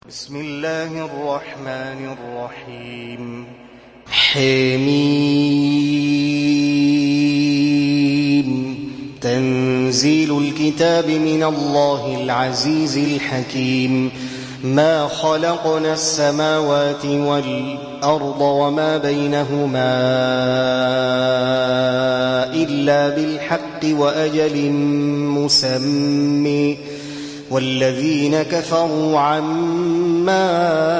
بسم الله الرحمن الرحيم. حميم. تنزيل الكتاب من الله العزيز الحكيم. ما خلقنا السماوات والأرض وما بينهما إلا بالحق وأجل مسمى والذين كفروا عما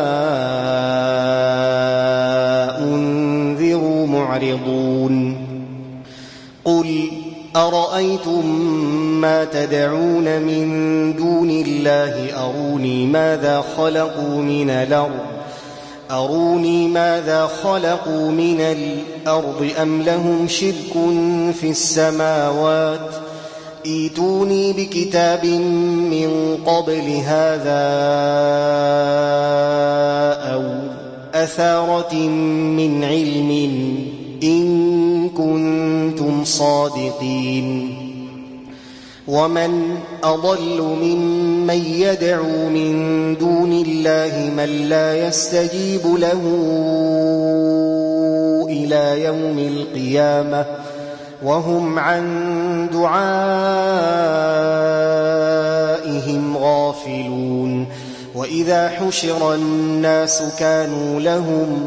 أنذروا معرضون. قل أرأيتم ما تدعون من دون الله أروني ماذا خلقوا من الأرض أم لهم شرك في السماوات ائتوني بكتاب من قبل هذا أو أثارة من علم إن كنتم صادقين. ومن أضل ممن يدعو من دون الله من لا يستجيب له إلى يوم القيامة وهم عن دعائهم غافلون. وإذا حشر الناس كانوا لهم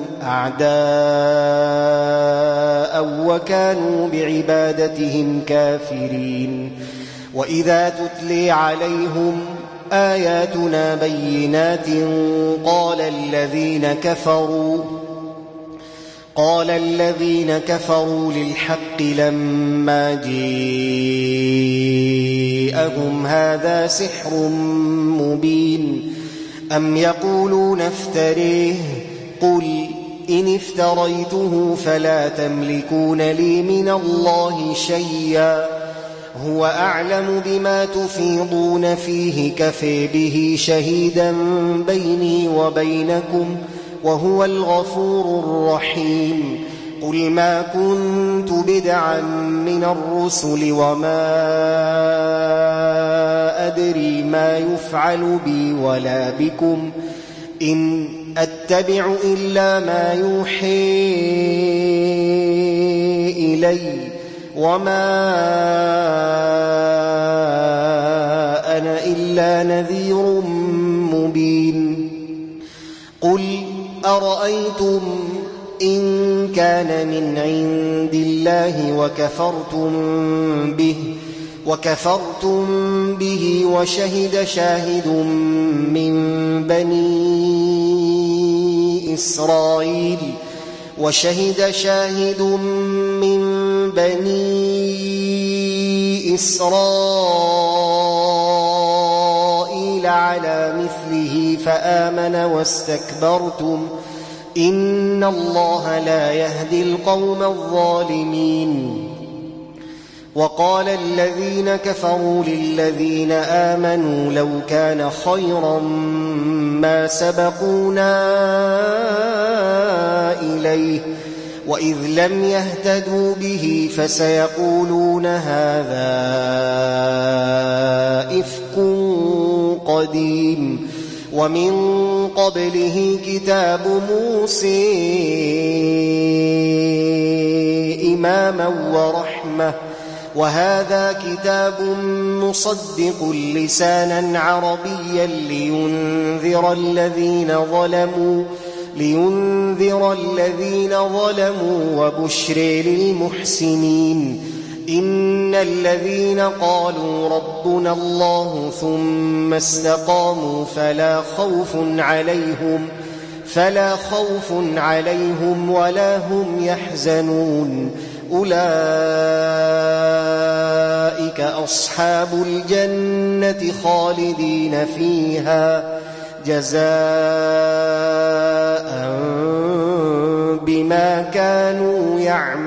أعداء وكانوا بعبادتهم كافرين. وإذا تتلي عليهم آياتنا بينات قال الذين كفروا للحق لما جاءهم هذا سحر مبين أم يقولون افتريه قل إن افتريته فلا تملكون لي من الله شيئا هو أعلم بما تفيضون فيه كفى به شهيدا بيني وبينكم وهو الغفور الرحيم. قل ما كنت بدعا من الرسل وما أدري ما يفعل بي ولا بكم إن أتبع إلا ما يوحي إلي وما أنا إلا نذير مبين. قل أرأيتم إن كان من عند الله وكفرتم به وشهد شاهد من بني إسرائيل على مثله فآمن واستكبرتم إن الله لا يهدي القوم الظالمين. وقال الذين كفروا للذين آمنوا لو كان خيرا ما سبقونا إليه وإذ لم يهتدوا به فسيقولون هذا إفك قديم ومن قبله كتاب موسى إماما ورحمة وهذا كتاب مصدق لسانا عربيا لينذر الذين ظلموا وبشر للمحسنين. إن الذين قالوا ربنا الله ثم استقاموا فلا خوف عليهم ولا هم يحزنون أولئك أصحاب الجنة خالدين فيها جزاء بما كانوا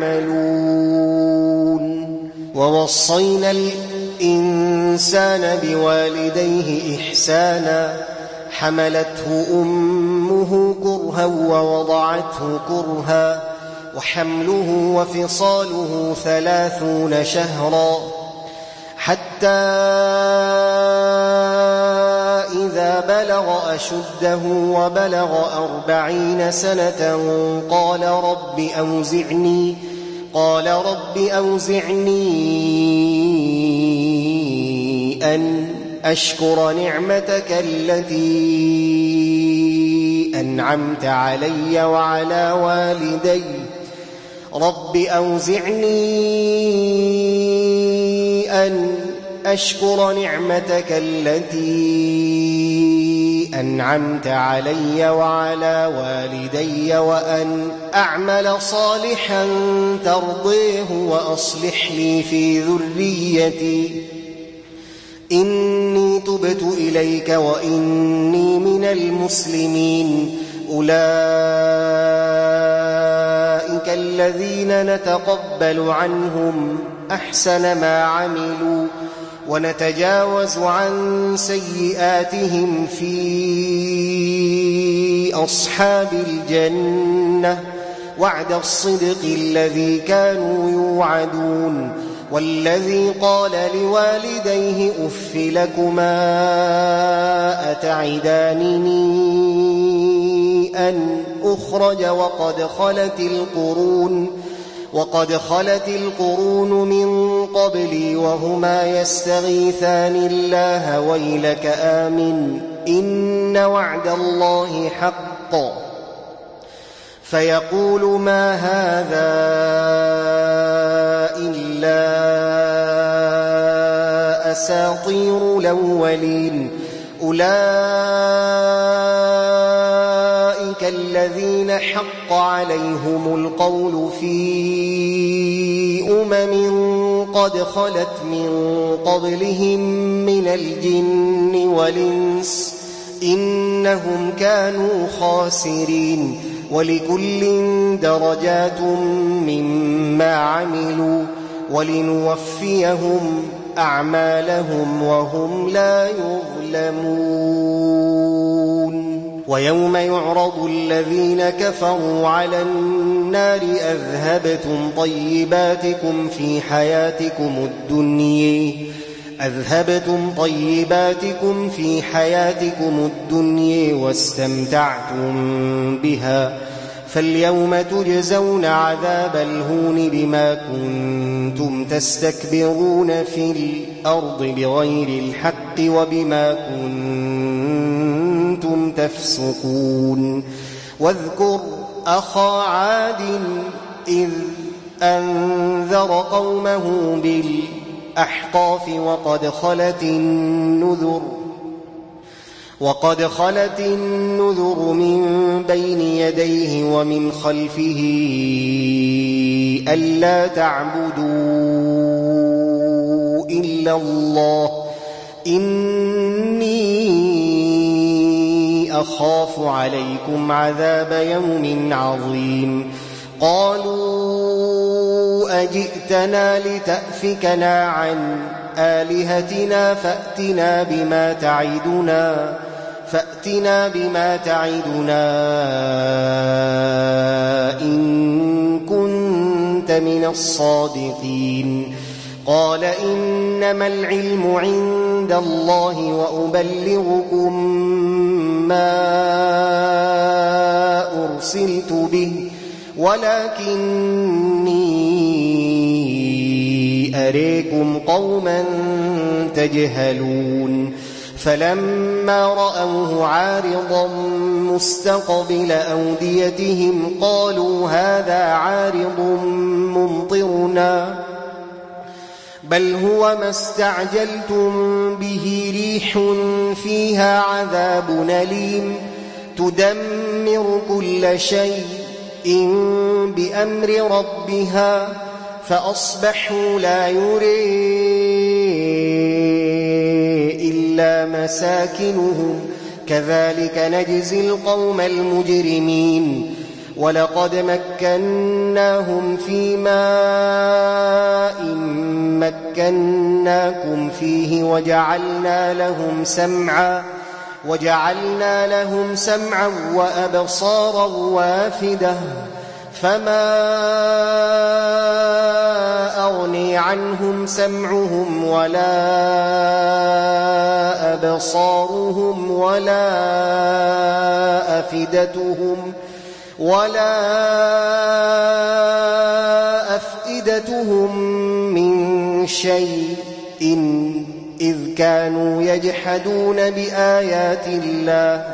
يعملون. ووصينا الإنسان بوالديه إحسانا حملته أمه كرها ووضعته كرها وحمله وفصاله 30 شهرا حتى إذا بلغ أشده وبلغ 40 سنة قال رب أوزعني أن أشكر نعمتك التي أنعمت علي وعلى والدي رب أوزعني أن أشكر نعمتك التي أنعمت علي وعلى والدي وأن أعمل صالحا ترضيه وأصلح لي في ذريتي إني تبت إليك وإني من المسلمين أولئك الذين نتقبل عنهم أحسن ما عملوا ونتجاوز عن سيئاتهم في أصحاب الجنة وعد الصدق الذي كانوا يوعدون والذي قال لوالديه أف لكما أتعدانني أن أخرج وقد خلت القرون من قبلي وهما يستغيثان الله ويلك آمن إن وعد الله حق فيقول ما هذا إلا أساطير الأولين أولئك الذين حق عليهم القول في قد خلت من قبلهم من الجن والإنس إنهم كانوا خاسرين ولكل درجات مما عملوا ولنوفيهم أعمالهم وهم لا يظلمون ويوم يعرض الذين كفروا على النار أذهبتم طيباتكم في حياتكم الدنيا واستمتعتم بها فاليوم تجزون عذاب الهون بما كنتم تستكبرون في الأرض بغير الحق وبما كنتم تفسقون واذكر أخا عاد إذ أنذر قومه بالأحقاف وقد خلت النذر من بين يديه ومن خلفه ألا تعبدوا إلا الله إني أخاف عليكم عذاب يوم عظيم قالوا أجئتنا لتأفكنا عن آلهتنا فأتنا بما تعدنا إن كنت من الصادقين قال إنما العلم عند الله وأبلغكم ما أرسلت به ولكني أريكم قوما تجهلون فلما رأوه عارضا مستقبل أوديتهم قالوا هذا عارض ممطرنا بل هو ما استعجلتم به ريح فيها عذاب أليم تدمر كل شيء بأمر ربها فأصبحوا لا يري إلا مساكنهم كذلك نجزي القوم المجرمين ولقد مكناهم في ماء مكناكم فيه وجعلنا لهم سمعا وأبصارا وافدة فما أغني يغني عنهم سمعهم ولا أبصارهم ولا أفئدتهم من شيء إذ كانوا يجحدون بآيات الله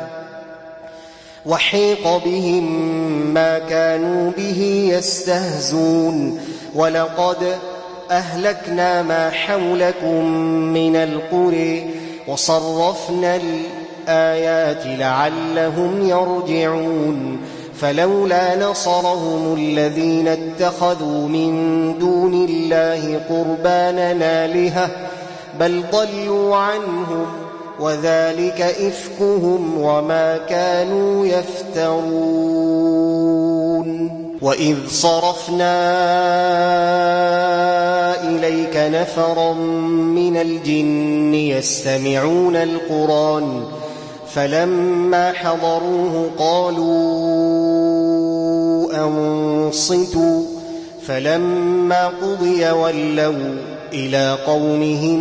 وحيق بهم ما كانوا به يستهزون ولقد أهلكنا ما حولكم من القرى وصرفنا الآيات لعلهم يرجعون فلولا نصرهم الذين اتخذوا من دون الله قربانا آلهة بل ضلوا عنهم وذلك إفكهم وما كانوا يفترون وإذ صرفنا إليك نفرا من الجن يستمعون القرآن فلما حضروه قالوا أنصتوا فلما قضي ولوا إلى قومهم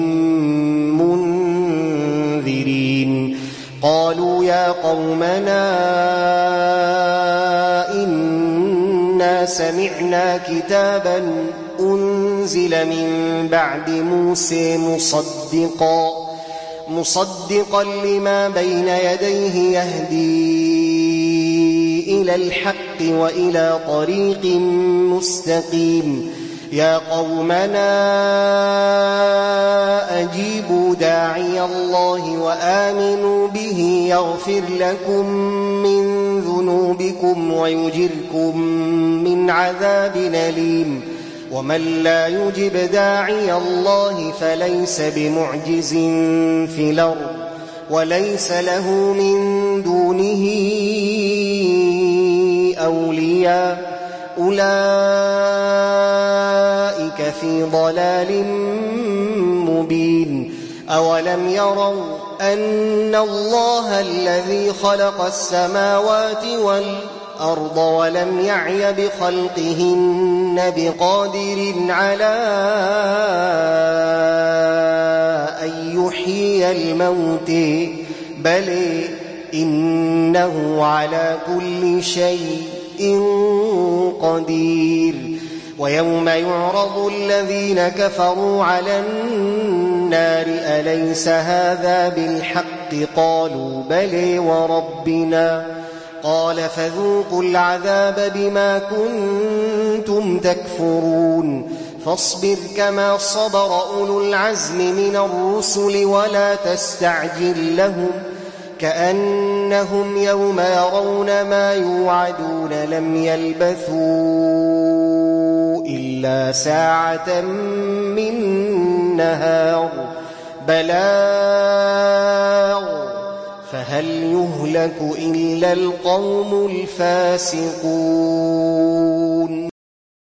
منذرين قالوا يا قومنا إنا سمعنا كتابا أنزل من بعد موسى مصدقا لما بين يديه يهدي إلى الحق وإلى طريق مستقيم يا قومنا أجيبوا داعي الله وآمنوا به يغفر لكم من ذنوبكم ويجركم من عذاب أليم ومن لا يجب داعي الله فليس بمعجز في الأرض وليس له من دونه أولياء أولئك في ضلال مبين أولم يروا أن الله الذي خلق السماوات والأرض ولم يعي بخلقهن بقادر على أن يحيي الموت بل إنه على كل شيء قدير ويوم يعرض الذين كفروا على النار أليس هذا بالحق قالوا بلى وربنا قال فذوقوا العذاب بما كنتم تكفرون فاصبر كما صبر أولو العزم من الرسل ولا تستعجل لهم كأنهم يوم يرون ما يوعدون لم يلبثوا إلا ساعة من نهار بلاغ فهل يهلك إلا القوم الفاسقون